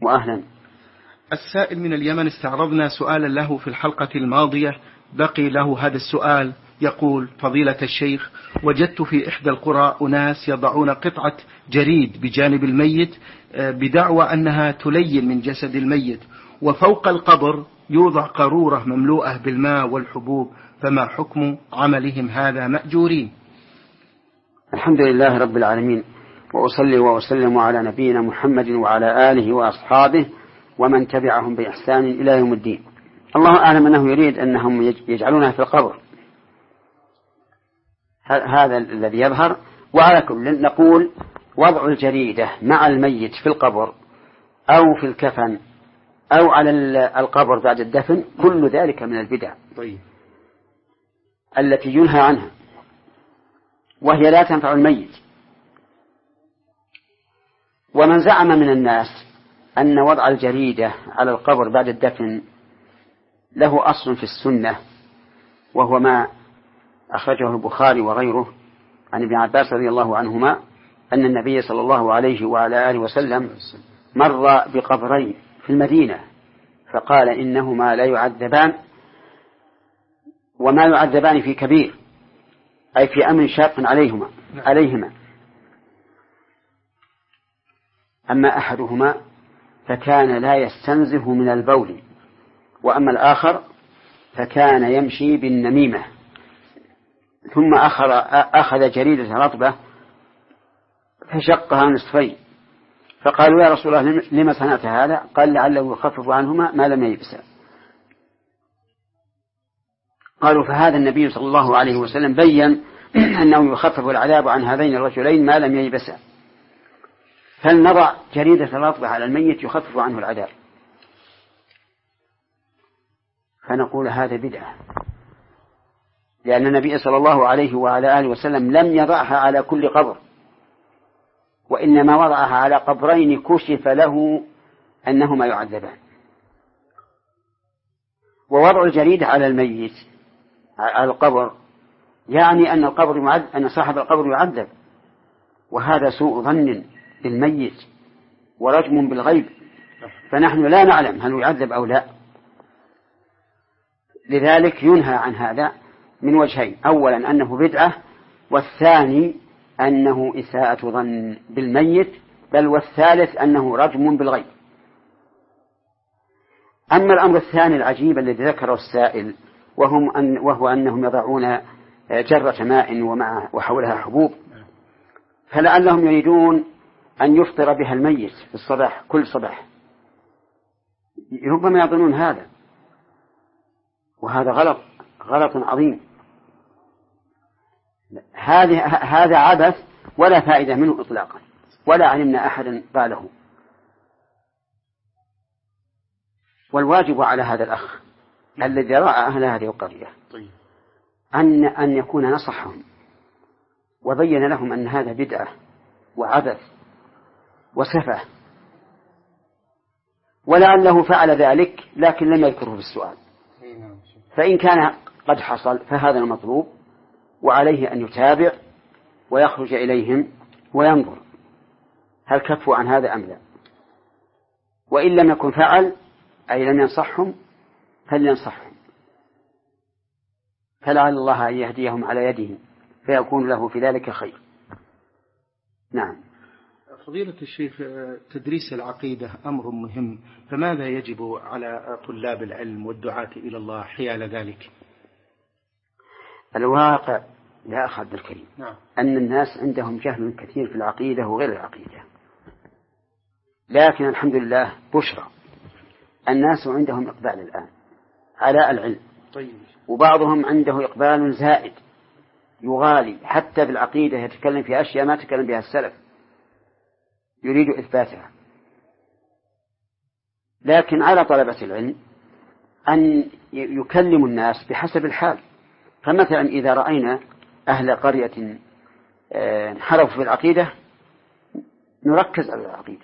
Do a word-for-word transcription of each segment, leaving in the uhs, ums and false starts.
وأهلا. السائل من اليمن استعرضنا سؤالا له في الحلقة الماضية، بقي له هذا السؤال. يقول: فضيلة الشيخ، وجدت في إحدى القرى أناس يضعون قطعة جريد بجانب الميت بدعوى أنها تلين من جسد الميت، وفوق القبر يوضع قارورة مملوءة بالماء والحبوب، فما حكم عملهم هذا مأجورين؟ الحمد لله رب العالمين، وأصلي وأسلم على نبينا محمد وعلى آله وأصحابه ومن تبعهم بإحسان إلى يوم الدين. الله أعلم أنه يريد أنهم يجعلونها في القبر، هذا الذي يظهر. وعلى كل نقول وضع الجريدة مع الميت في القبر أو في الكفن أو على القبر بعد الدفن، كل ذلك من البدع طيب. التي ينهى عنها، وهي لا تنفع الميت. ومن زعم من الناس أن وضع الجريدة على القبر بعد الدفن له أصل في السنة، وهو ما أخرجه البخاري وغيره عن ابن عباس رضي الله عنهما أن النبي صلى الله عليه وعلى آله وسلم مر بقبرين في المدينة فقال: إنهما لا يعذبان، وما يعذبان في كبير، أي في أمر شاق عليهما عليهما أما أحدهما فكان لا يستنزه من البول، وأما الآخر فكان يمشي بالنميمة. ثم أخذ, أخذ جريدة رطبة فشقها نصفين، فقالوا: يا رسول الله لما صنعت هذا؟ قال: لعله يخفف عنهما ما لم ييبسا. قالوا: فهذا النبي صلى الله عليه وسلم بين أنه يخفف العذاب عن هذين الرجلين ما لم ييبسا، فلنضع جريدة رطبة على الميت يخفف عنه العذاب. فنقول هذا بدعة، لأن النبي صلى الله عليه وعلى آله وسلم لم يضعها على كل قبر، وإنما وضعها على قبرين كشف له أنهما يعذبان. ووضع الجريدة على الميت على القبر يعني أن القبر معذب، أن صاحب القبر يعذب، وهذا سوء ظن بالميت ورجم بالغيب، فنحن لا نعلم هل يعذب أو لا. لذلك ينهى عن هذا من وجهين: أولا أنه بدعة، والثاني أنه إساءة ظن بالميت، بل والثالث أنه رجم بالغيب. أما الأمر الثاني العجيب الذي ذكره السائل، وهم أن وهو أنهم يضعون جرة ماء ومع وحولها حبوب، فلعلهم يريدون أن يفطر بها الميت في الصباح كل صباح، ربما يظنون هذا، وهذا غلط غلط عظيم. هذا هذا عبث ولا فائدة منه إطلاقا، ولا علمنا أحدا قاله. والواجب على هذا الأخ الذي رأى أهل هذه القرية أن أن يكون نصحهم وبين لهم أن هذا بدعة وعبث وسفه، ولعله فعل ذلك لكن لم يذكره في السؤال. فإن كان قد حصل فهذا المطلوب، وعليه أن يتابع ويخرج إليهم وينظر هل كفوا عن هذا أم لا. وإن لم يكن فعل أي لم ينصحهم فلينصحهم، فلعل الله أن يهديهم على يدهم فيكون له في ذلك خير. نعم. فضيلة الشيخ، تدريس العقيدة أمر مهم، فماذا يجب على طلاب العلم والدعاة إلى الله حيال ذلك؟ الواقع يا أخي عبد الكريم نعم. أن الناس عندهم جهل كثير في العقيدة وغير العقيدة، لكن الحمد لله بشرى، الناس عندهم إقبال الآن على العلم. طيب. وبعضهم عنده إقبال زائد يغالي حتى بالعقيدة، يتكلم في أشياء ما تكلم بها السلف، يريد إثباتها. لكن على طلبة العلم أن يكلموا الناس بحسب الحال. فمثلا إذا رأينا أهل قرية انحرفوا في العقيدة نركز على العقيدة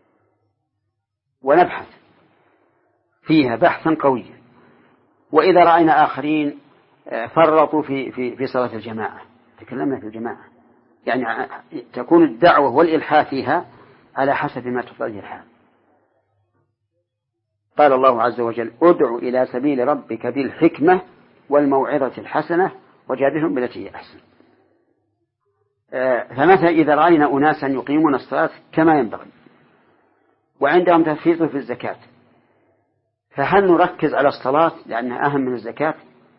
ونبحث فيها بحثا قويا. وإذا رأينا آخرين فرطوا في في في صلاة الجماعة تكلمنا في الجماعة، يعني تكون الدعوة والإلحاح فيها على حسب ما تقتضيه الحال. قال الله عز وجل: ادع إلى سبيل ربك بالحكمة والموعظة الحسنة وجادلهم بالتي هي أحسن. فمثلا إذا رأينا أناسا يقيمون الصلاة كما ينبغي وعندهم تفريط في الزكاة، فهل نركز على الصلاة لأنها أهم من الزكاة،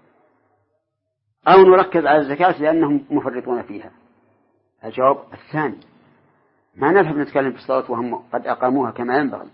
أو نركز على الزكاة لأنهم مفرطون فيها؟ الجواب الثاني، ما نذهب نتكلم في الصلاة وهم قد أقاموها كما ينبغي.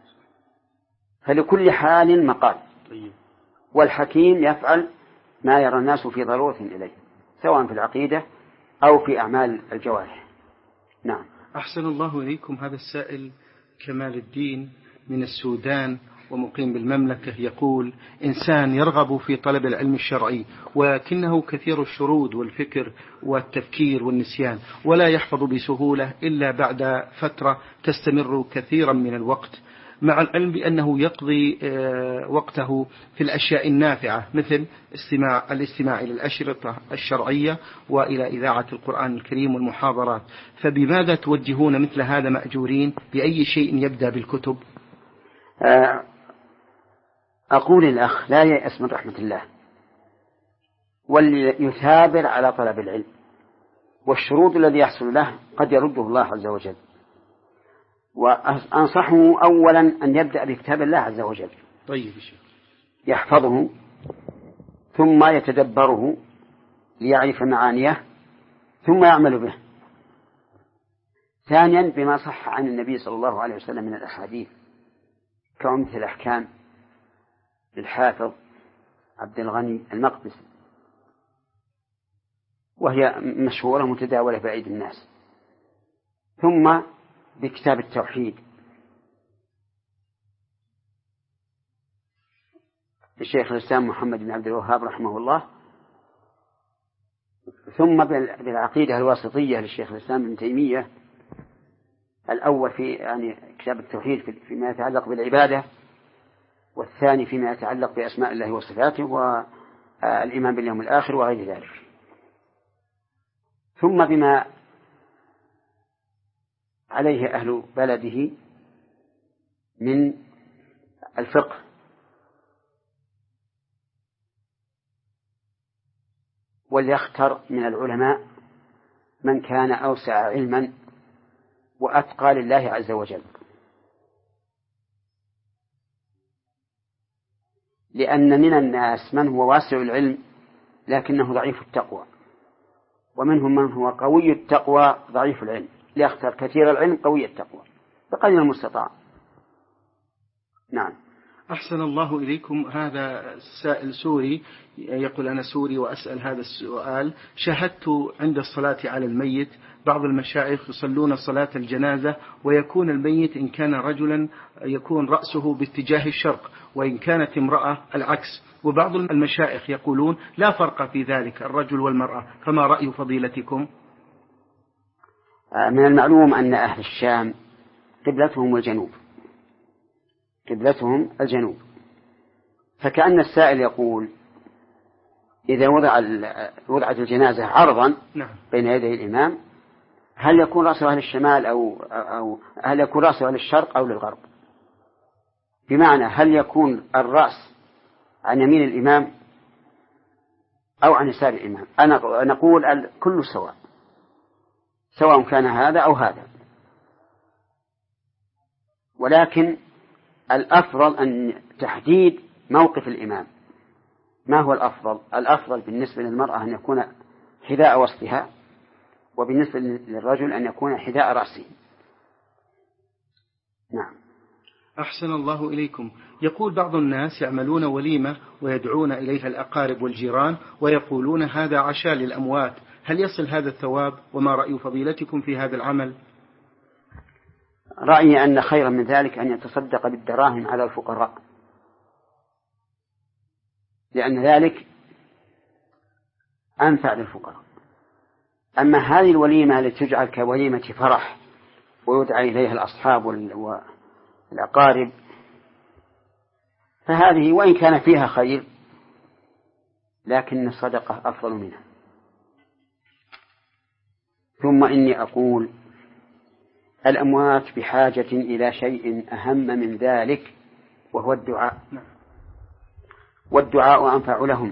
فلكل حال مقال، والحكيم يفعل ما يرى الناس في ضرورة إليه، سواء في العقيدة أو في أعمال الجوارح. نعم. أحسن الله إليكم. هذا السائل كمال الدين من السودان ومقيم بالمملكة يقول: إنسان يرغب في طلب العلم الشرعي ولكنه كثير الشرود والفكر والتفكير والنسيان، ولا يحفظ بسهولة إلا بعد فترة تستمر كثيرا من الوقت، مع العلم بأنه يقضي وقته في الأشياء النافعة مثل استماع الاستماع إلى الأشرطة الشرعية وإلى إذاعة القرآن الكريم والمحاضرات، فبماذا توجهون مثل هذا مأجورين؟ بأي شيء يبدأ بالكتب؟ أقول الأخ لا يأس من رحمة الله، وليثابر على طلب العلم، والشروط الذي يحصل له قد يرده الله عز وجل. وأنصحه أولا أن يبدأ بكتاب الله عز وجل، طيب، يحفظه ثم يتدبره ليعرف معانيه ثم يعمل به. ثانيا بما صح عن النبي صلى الله عليه وسلم من الأحاديث كأمثل الأحكام للحافظ عبد الغني المقدسي، وهي مشهورة متداولة بأيدي الناس. ثم بكتاب التوحيد للشيخ الإسلام محمد بن عبد الوهاب رحمه الله، ثم بالعقيدة الواسطية للشيخ الإسلام ابن تيمية، الأول في يعني كتاب التوحيد فيما يتعلق بالعبادة، والثاني فيما يتعلق بأسماء الله وصفاته والإيمان باليوم الآخر وغير ذلك. ثم بما عليه أهل بلده من الفقه، وليختر من العلماء من كان أوسع علما وأتقى لله عز وجل، لأن من الناس من هو واسع العلم لكنه ضعيف التقوى، ومنهم من هو قوي التقوى ضعيف العلم، ليختار كثير العلم قوي التقوى بقدر المستطاع. نعم. أحسن الله إليكم. هذا سائل سوري يقول: أنا سوري وأسأل هذا السؤال. شاهدت عند الصلاة على الميت بعض المشايخ يصلون صلاة الجنازة ويكون الميت إن كان رجلا يكون رأسه باتجاه الشرق، وإن كانت امرأة العكس، وبعض المشايخ يقولون لا فرق في ذلك الرجل والمرأة، فما رأي فضيلتكم؟ من المعلوم أن أهل الشام قبلتهم الجنوب، قبلتهم الجنوب، فكأن السائل يقول: إذا وضع وضعت الجنازة عرضا بين يدي الإمام، هل يكون رأسه للشمال أو أو هل يكون رأسه للشرق أو للغرب؟ بمعنى هل يكون الرأس عن يمين الإمام أو عن يسار الإمام؟ أنا نقول كل سواء، سواء كان هذا أو هذا، ولكن الأفضل أن تحديد موقف الإمام. ما هو الأفضل؟ الأفضل بالنسبة للمرأة أن يكون حذاء وسطها، وبالنسبة للرجل أن يكون حذاء رأسه. نعم. أحسن الله إليكم. يقول بعض الناس يعملون وليمة ويدعون إليها الأقارب والجيران ويقولون هذا عشاء للأموات، هل يصل هذا الثواب؟ وما رأي فضيلتكم في هذا العمل؟ رأيي أن خيرا من ذلك أن يتصدق بالدراهم على الفقراء، لأن ذلك أنفع للفقراء. أما هذه الوليمة التي تجعل كوليمة فرح ويدعى إليها الأصحاب والأقارب، فهذه وإن كان فيها خير لكن الصدقة أفضل منها. ثم إني أقول: الأموات بحاجة إلى شيء أهم من ذلك وهو الدعاء، والدعاء أنفع لهم.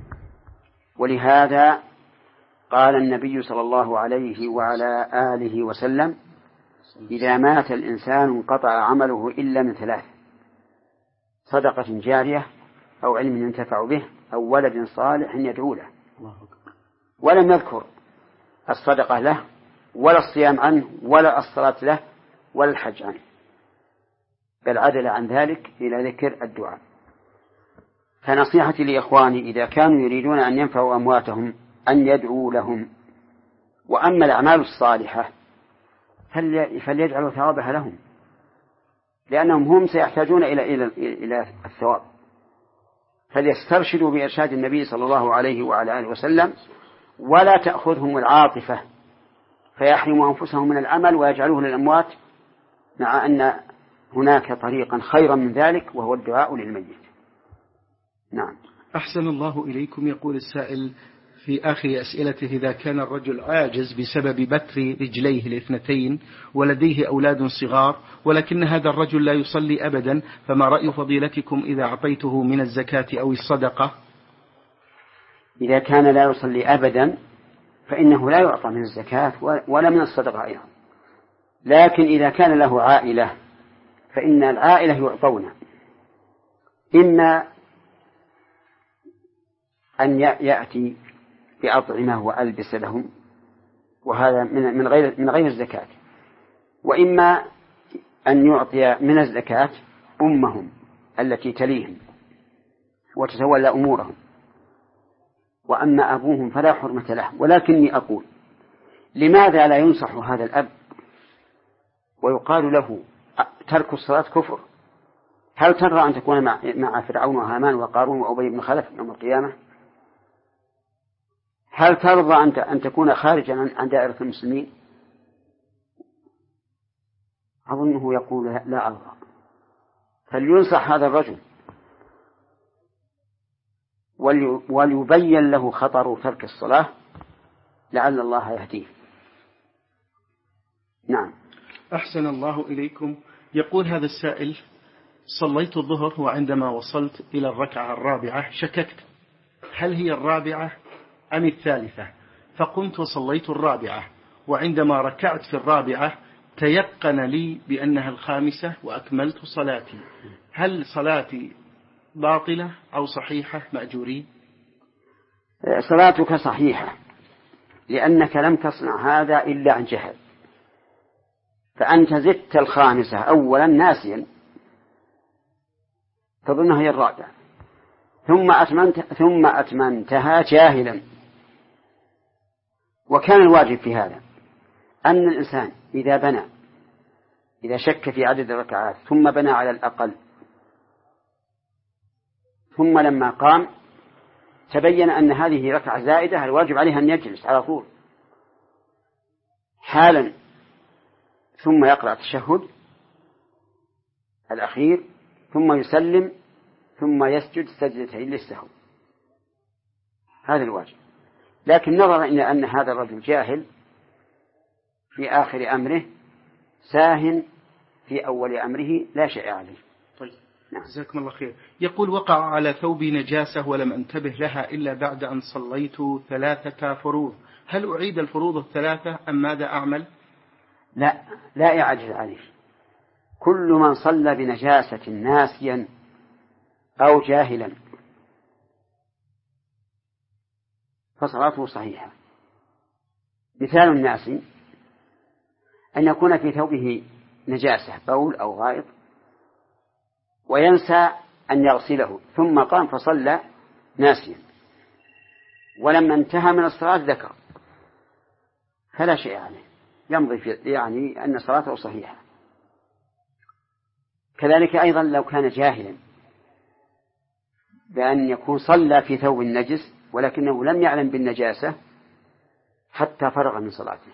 ولهذا قال النبي صلى الله عليه وعلى آله وسلم: إذا مات الإنسان انقطع عمله إلا من ثلاث: صدقة جارية، أو علم ينتفع به، أو ولد صالح يدعو له. ولم يذكر الصدقة له، ولا الصيام عنه، ولا الصلاة له، ولا الحج عنه، بل عدل عن ذلك إلى ذكر الدعاء. فنصيحتي لإخواني إذا كانوا يريدون أن ينفعوا أمواتهم أن يدعوا لهم. وأما الأعمال الصالحة فليجعلوا ثوابها لهم، لأنهم هم سيحتاجون إلى إلى إلى الثواب. فليسترشدوا بإرشاد النبي صلى الله عليه وعلى آله وسلم، ولا تأخذهم العاطفة فيحرموا أنفسهم من العمل ويجعلوه للأموات، مع أن هناك طريقا خيرا من ذلك وهو الدعاء للميت. نعم. أحسن الله إليكم. يقول السائل في آخر أسئلته: إذا كان الرجل عاجز بسبب بتر رجليه الاثنتين ولديه أولاد صغار، ولكن هذا الرجل لا يصلي أبدا، فما رأي فضيلتكم إذا أعطيته من الزكاة أو الصدقة؟ إذا كان لا يصلي أبدا فإنه لا يعطى من الزكاة ولا من الصدقة أيضا. لكن إذا كان له عائلة فإن العائلة يعطون، إما أن يأتي بأطعمة وألبس لهم، وهذا من غير من غير الزكاة، وإما أن يعطي من الزكاة أمهم التي تليهم وتتولى أمورهم. وأما أبوهم فلا حرمة له. ولكني أقول: لماذا لا ينصح هذا الأب ويقال له ترك الصلاة كفر؟ هل ترى أن تكون مع فرعون وهامان وقارون وأبي بن خلف يوم القيامة؟ هل ترضى أنت أن تكون خارجا عن دائرة المسلمين؟ أظنه يقول لا أرضى. فلينصح هذا الرجل وليبين له خطر ترك الصلاة لعل الله يهديه. نعم. أحسن الله إليكم. يقول هذا السائل: صليت الظهر وعندما وصلت إلى الركعة الرابعة شككت هل هي الرابعة أم الثالثة، فقمت وصليت الرابعة، وعندما ركعت في الرابعة تيقن لي بأنها الخامسة وأكملت صلاتي، هل صلاتي باطلة أو صحيحة مأجورين؟ صلاتك صحيحة، لأنك لم تصنع هذا إلا عن جهل، فأنت زدت الخامسة أولا ناسيا تظنها هي الرابعة، ثم أتمنت ثم أتمنتها جاهلا. وكان الواجب في هذا أن الإنسان إذا بنى إذا شك في عدد الركعات ثم بنى على الأقل، ثم لما قام تبين أن هذه ركعة زائدة، الواجب عليه أن يجلس على طول حالا، ثم يقرأ التشهد الأخير، ثم يسلم، ثم يسجد سجدتين للسهو. هذا الواجب. لكن نظرا إلى أن هذا الرجل جاهل في آخر أمره ساهن في أول أمره لا شيء عليه. طيب، جزاكم الله خير. يقول: وقع على ثوبي نجاسة ولم أنتبه لها إلا بعد أن صليت ثلاثة فروض، هل أعيد الفروض الثلاثة أم ماذا أعمل؟ لا لا إعادة عليه. كل من صلى بنجاسة ناسيا أو جاهلا فصلاته صحيحة. مثال الناس أن يكون في ثوبه نجاسة بول أو غائط وينسى أن يغسله، ثم قام فصلى ناسيا، ولما انتهى من الصلاة ذكر، فلا شيء عليه، يمضي في يعني أن صلاته صحيحة. كذلك أيضا لو كان جاهلا بأن يكون صلى في ثوب النجس ولكنه لم يعلم بالنجاسة حتى فرغ من صلاته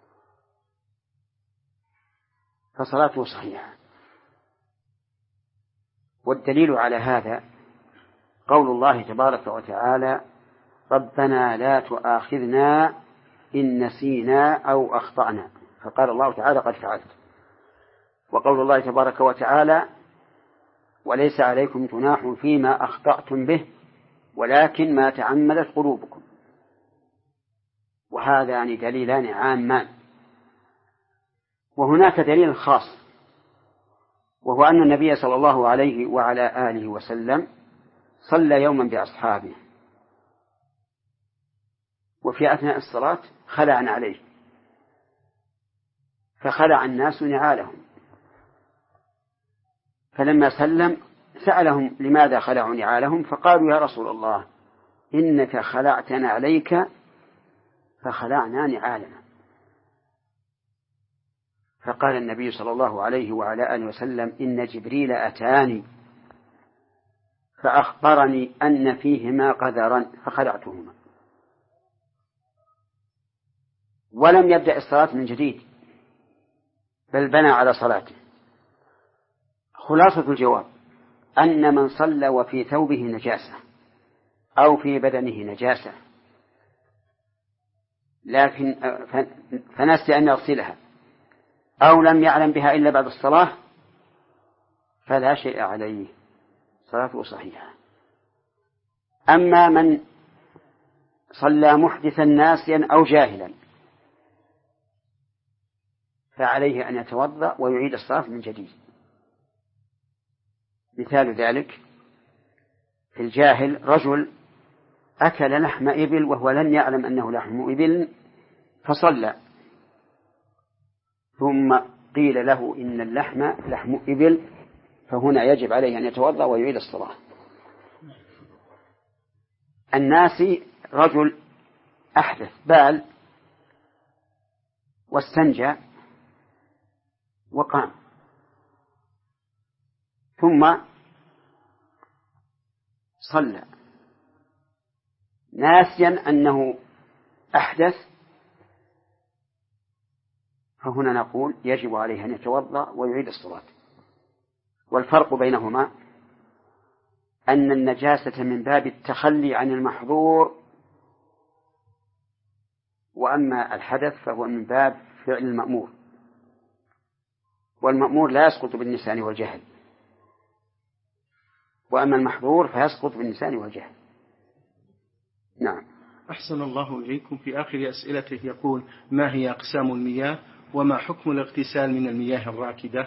فصلاته صحيحة. والدليل على هذا قول الله تبارك وتعالى: ربنا لا تؤاخذنا إن نسينا أو أخطأنا، فقال الله تعالى: قد فعلت. وقول الله تبارك وتعالى: وليس عليكم جناح فيما أخطأتم به ولكن ما تعمدت قلوبكم. وهذا يعني دليلان عامان. وهناك دليل خاص، وهو أن النبي صلى الله عليه وعلى آله وسلم صلى يوما بأصحابه، وفي أثناء الصلاة خلع عليه، فخلع الناس نعالهم، فلما سلم سألهم لماذا خلعوا نعالهم، فقالوا يا رسول الله إنك خلعتنا عليك فخلعنا نعالنا. فقال النبي صلى الله عليه وعلى آله وسلم إن جبريل أتاني فأخبرني أن فيهما قذرا فخلعتهما. ولم يبدأ الصلاة من جديد، بل بنى على صلاته. خلاصة الجواب أن من صلى وفي ثوبه نجاسة أو في بدنه نجاسة لكن فنسي أن يغسلها أو لم يعلم بها إلا بعد الصلاة فلا شيء عليه، صلاته صحيحة. أما من صلى محدثا ناسيا أو جاهلا فعليه أن يتوضأ ويعيد الصلاة من جديد. مثال ذلك في الجاهل رجل أكل لحم إبل وهو لم يعلم أنه لحم إبل فصلى، ثم قيل له إن اللحم لحم إبل، فهنا يجب عليه أن يتوضأ ويعيد الصلاة. الناسي رجل أحدث بال واستنجى وقام ثم صلى ناسيا أنه أحدث، فهنا نقول يجب عليه أن يتوضأ ويعيد الصلاة. والفرق بينهما أن النجاسة من باب التخلي عن المحظور، وأما الحدث فهو من باب فعل المأمور، والمأمور لا يسقط بالنسيان والجهل، وأما المحظور فيسقط بالنسيان والجهل. نعم. أحسن الله إليكم. في آخر أسئلته يقول: ما هي أقسام المياه وما حكم الاغتسال من المياه الراكدة؟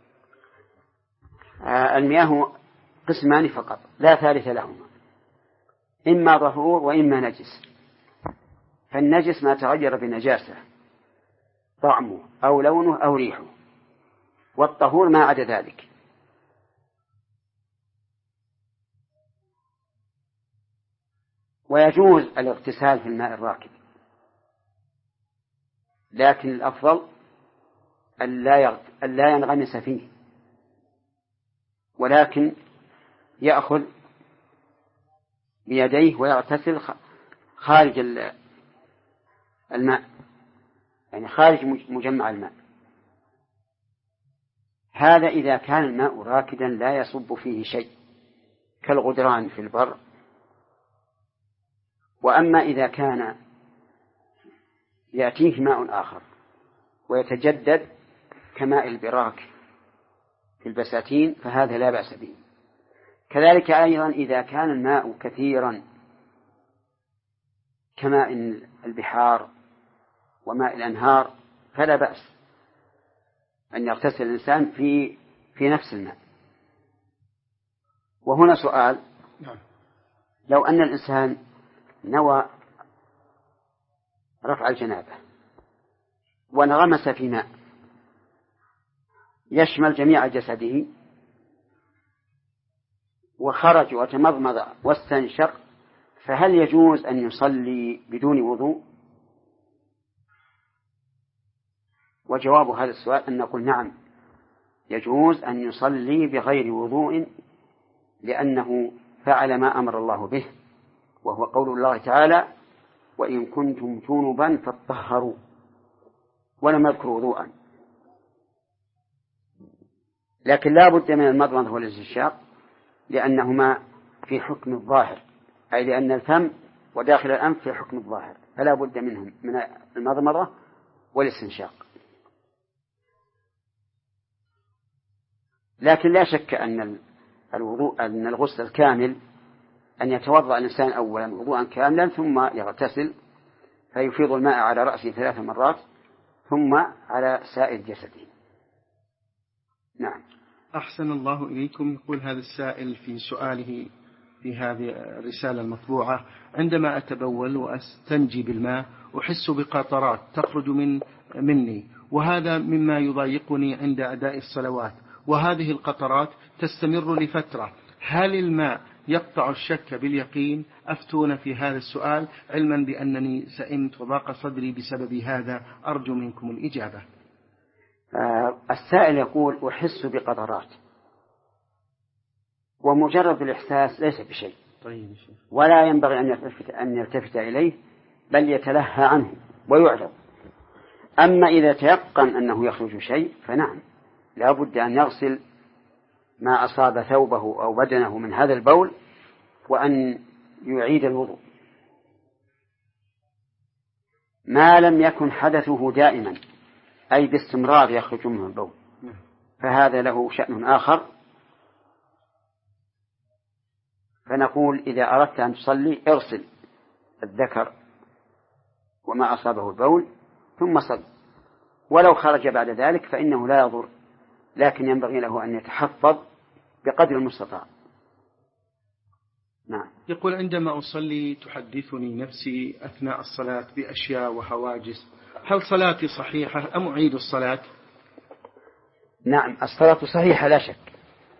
آه المياه قسمان فقط لا ثالث لهما، إما طهور وإما نجس. فالنجس ما تغير بنجاسة طعمه أو لونه أو ريحه، والطهور ما عدا ذلك. ويجوز الاغتسال في الماء الراكد، لكن الأفضل أن لا ينغمس فيه، ولكن يأخذ بيديه ويغتسل خارج الماء، يعني خارج مجمع الماء. هذا إذا كان الماء راكدا لا يصب فيه شيء كالغدران في البر. وأما إذا كان يأتيه ماء آخر ويتجدد كماء البراك في البساتين فهذا لا بأس به. كذلك أيضا إذا كان الماء كثيرا كماء البحار وماء الأنهار فلا بأس أن يغتسل الإنسان في في نفس الماء. وهنا سؤال: لو أن الإنسان نوى رفع الجنابة وانغمس في ماء يشمل جميع جسده وخرج وتمضمض واستنشق، فهل يجوز أن يصلي بدون وضوء؟ وجواب هذا السؤال أن نقول نعم، يجوز أن يصلي بغير وضوء، لأنه فعل ما أمر الله به، وهو قول الله تعالى: وإن كنتم جنبا فاطهروا، ولم يذكر وضوءا. لكن لا بد من المضمضة والاستنشاق لأنهما في حكم الظاهر، أي لأن الفم وداخل الأنف في حكم الظاهر، فلا بد منهم من المضمضة والاستنشاق. لكن لا شك أن الوضوء أن الغسل الكامل أن يتوضأ الإنسان أولا وضوءا كاملا ثم يغتسل فيفيض الماء على رأسه ثلاث مرات ثم على سائر جسده. نعم. أحسن الله إليكم. يقول هذا السائل في سؤاله في هذه الرسالة المطبوعة: عندما أتبول وأستنجي بالماء أحس بقطرات تخرج من مني، وهذا مما يضايقني عند أداء الصلوات، وهذه القطرات تستمر لفترة. هل الماء يقطع الشك باليقين؟ أفتون في هذا السؤال علما بأنني سئمت وضاق صدري بسبب هذا، أرجو منكم الإجابة. آه السائل يقول أحس بقطرات، ومجرد الإحساس ليس بشيء، طيب. ولا ينبغي أن يلتفت, أن يلتفت إليه، بل يتلهى عنه ويعرض. أما إذا تيقن أنه يخرج شيء فنعم لا بد أن يغسل ما أصاب ثوبه أو بدنه من هذا البول وأن يعيد الوضوء ما لم يكن حدثه دائما، أي باستمرار يخرج منه البول، فهذا له شأن آخر. فنقول إذا أردت أن تصلي اغسل الذكر وما أصابه البول ثم صل، ولو خرج بعد ذلك فإنه لا يضر، لكن ينبغي له أن يتحفظ بقدر المستطاع. نعم. يقول: عندما أصلي تحدثني نفسي أثناء الصلاة بأشياء وهواجس، هل صلاتي صحيحة أم أعيد الصلاة؟ نعم، الصلاة صحيحة لا شك،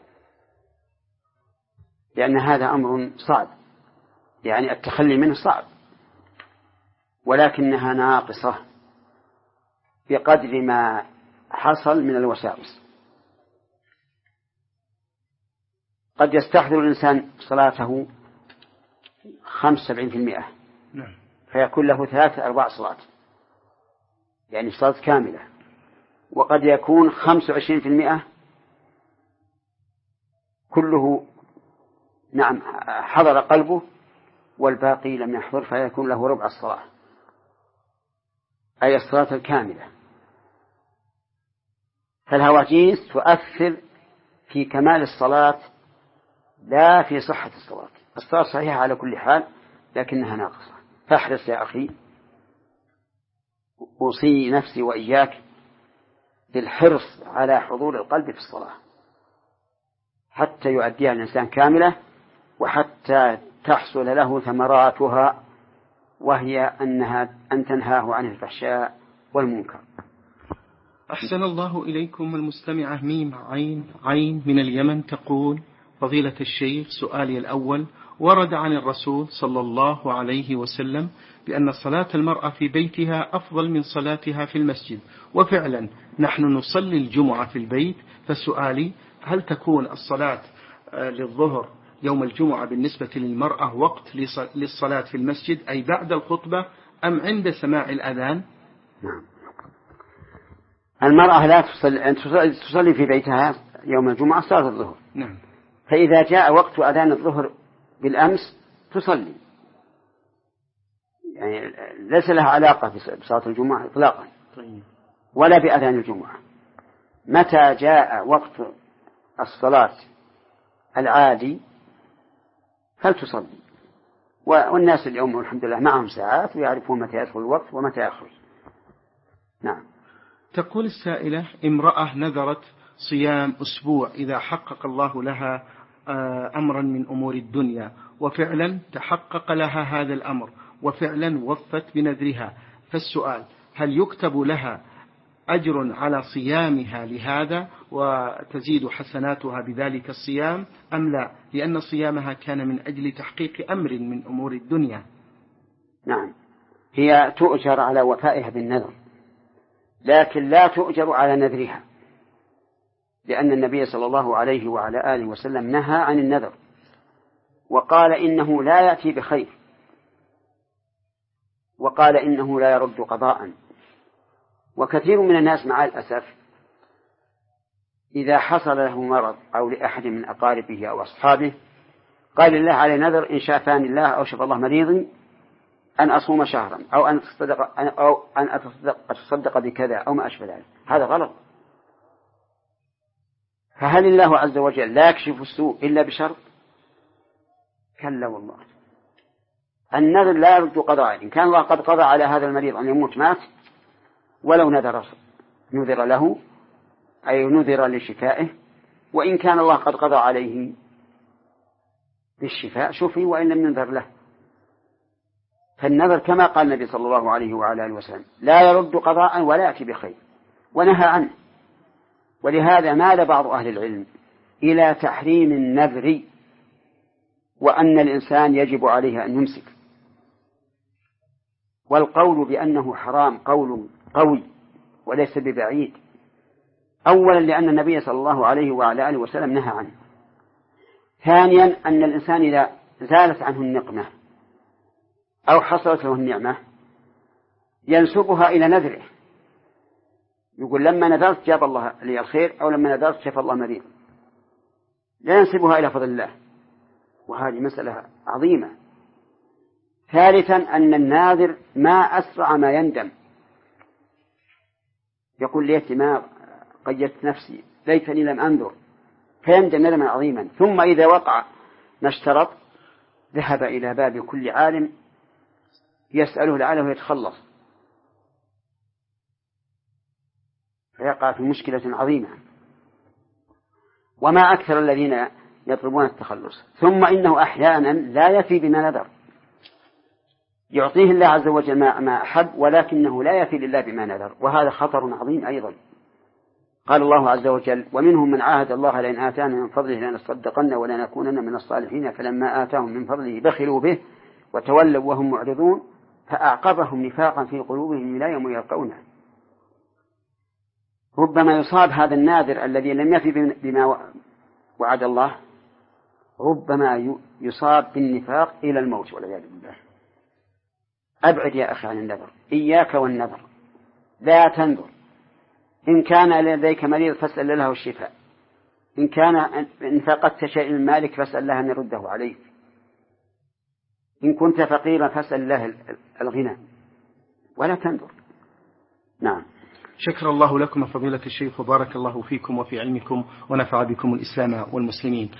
لأن هذا أمر صعب، يعني التخلي منه صعب، ولكنها ناقصة بقدر ما حصل من الوساوس. قد يستحضر الإنسان صلاته خمسة وسبعين في المئة فيكون له ثلاثة أرباع صلاة، يعني صلاة كاملة، وقد يكون خمسة وعشرين في المئة كله نعم حضر قلبه والباقي لم يحضر، فيكون له ربع الصلاة، أي الصلاة الكاملة. فالهواجيس تؤثر في كمال الصلاة لا في صحة الصلاة. الصلاة صحيحة على كل حال لكنها ناقصة. فاحرص يا أخي، أوصي نفسي وإياك بالحرص على حضور القلب في الصلاة حتى يؤديها الإنسان كاملة، وحتى تحصل له ثمراتها، وهي أنها أن تنهاه عن الفحشاء والمنكر. أحسن الله إليكم. المستمعة ميم عين عين من اليمن تقول: فضيلة الشيخ، سؤالي الأول: ورد عن الرسول صلى الله عليه وسلم بأن صلاة المرأة في بيتها أفضل من صلاتها في المسجد، وفعلا نحن نصلي الجمعة في البيت، فسؤالي: هل تكون الصلاة للظهر يوم الجمعة بالنسبة للمرأة وقت للصلاة في المسجد، أي بعد الخطبة، أم عند سماع الأذان؟ نعم. المرأة لا تصلي, تصلي في بيتها يوم الجمعة صلاة الظهر. نعم. فإذا جاء وقت أذان الظهر بالأمس تصلي، يعني ليس لها علاقة بصلاة الجمعة إطلاقا ولا بأذان الجمعة. متى جاء وقت الصلاة العادي فلتصلي، والناس اليوم الحمد لله معهم ساعات ويعرفون متى يدخل الوقت ومتى يخرج. نعم. تقول السائلة: امرأة نذرت صيام أسبوع إذا حقق الله لها أمرا من أمور الدنيا، وفعلا تحقق لها هذا الأمر وفعلا وفت بنذرها، فالسؤال: هل يكتب لها أجر على صيامها لهذا وتزيد حسناتها بذلك الصيام أم لا، لأن صيامها كان من أجل تحقيق أمر من أمور الدنيا؟ نعم، هي تؤجر على وفائها بالنذر، لكن لا تؤجر على نذرها، لأن النبي صلى الله عليه وعلى آله وسلم نهى عن النذر وقال إنه لا يأتي بخير، وقال إنه لا يرد قضاء. وكثير من الناس مع الأسف إذا حصل له مرض أو لأحد من أقاربه أو أصحابه قال الله عليه نذر إن شافاني الله أو شفى الله مريضي أن أصوم شهرا أو أن أتصدق, أو أن أتصدق, أتصدق بكذا أو ما أشبه ذلك. هذا غلط. فهل الله عز وجل لا يكشف السوء إلا بشرط؟ كلا والله. النذر لا يرد قضاء. إن كان الله قد قضى على هذا المريض أن يموت مات، ولو نذر نذر له، أي نذر لشفائه، وإن كان الله قد قضى عليه بالشفاء شفي وإن لم ينذر له. فالنذر كما قال النبي صلى الله عليه وعلى آله وسلم لا يرد قضاء ولا يأتي بخير، ونهى عنه. ولهذا مال بعض أهل العلم إلى تحريم النذر، وأن الإنسان يجب عليه أن يمسك. والقول بأنه حرام قول قوي وليس ببعيد، أولا لأن النبي صلى الله عليه وعلى آله وسلم نهى عنه. ثانيا أن الإنسان إذا زالت عنه النقمة أو حصلت له النعمة ينسبها إلى نذره، يقول لما نذرت جاب الله لي الخير، أو لما نذرت شفى الله مريض، لا ينسبها إلى فضل الله، وهذه مسألة عظيمة. ثالثا أن الناذر ما أسرع ما يندم، يقول ليت ما قيدت نفسي، ليتني لم أنذر، فيندم ندما عظيما. ثم إذا وقع ما اشترط ذهب إلى باب كل عالم يسأله لعله يتخلص، فيقع في مشكلة عظيمة. وما أكثر الذين يطلبون التخلص. ثم إنه أحيانا لا يفي بما نذر، يعطيه الله عز وجل ما أحب، ولكنه لا يفي لله بما نذر، وهذا خطر عظيم أيضا. قال الله عز وجل ومنهم من عاهد الله لئن آتانا من فضله لنصدقن ولنكونن من الصالحين فلما آتاهم من فضله بخلوا به وتولوا وهم معرضون فأعقبهم نفاقا في قلوبهم إلى يوم يلقونه. ربما يصاب هذا الناذر الذي لم يفي بما وعد الله، ربما يصاب بالنفاق إلى الموت والعياذ بالله. أبعد يا أخي عن النذر، إياك والنذر، لا تنذر. إن كان لديك مريض فاسأل له الشفاء، إن كان إن فقدت شيء من مالك فاسأل الله أن يرده عليك، إن كنت فقيرا فاسأل الله الغنى، ولا تنذر. نعم. شكر الله لكم فضيلة الشيخ وبارك الله فيكم وفي علمكم ونفع بكم الإسلام والمسلمين.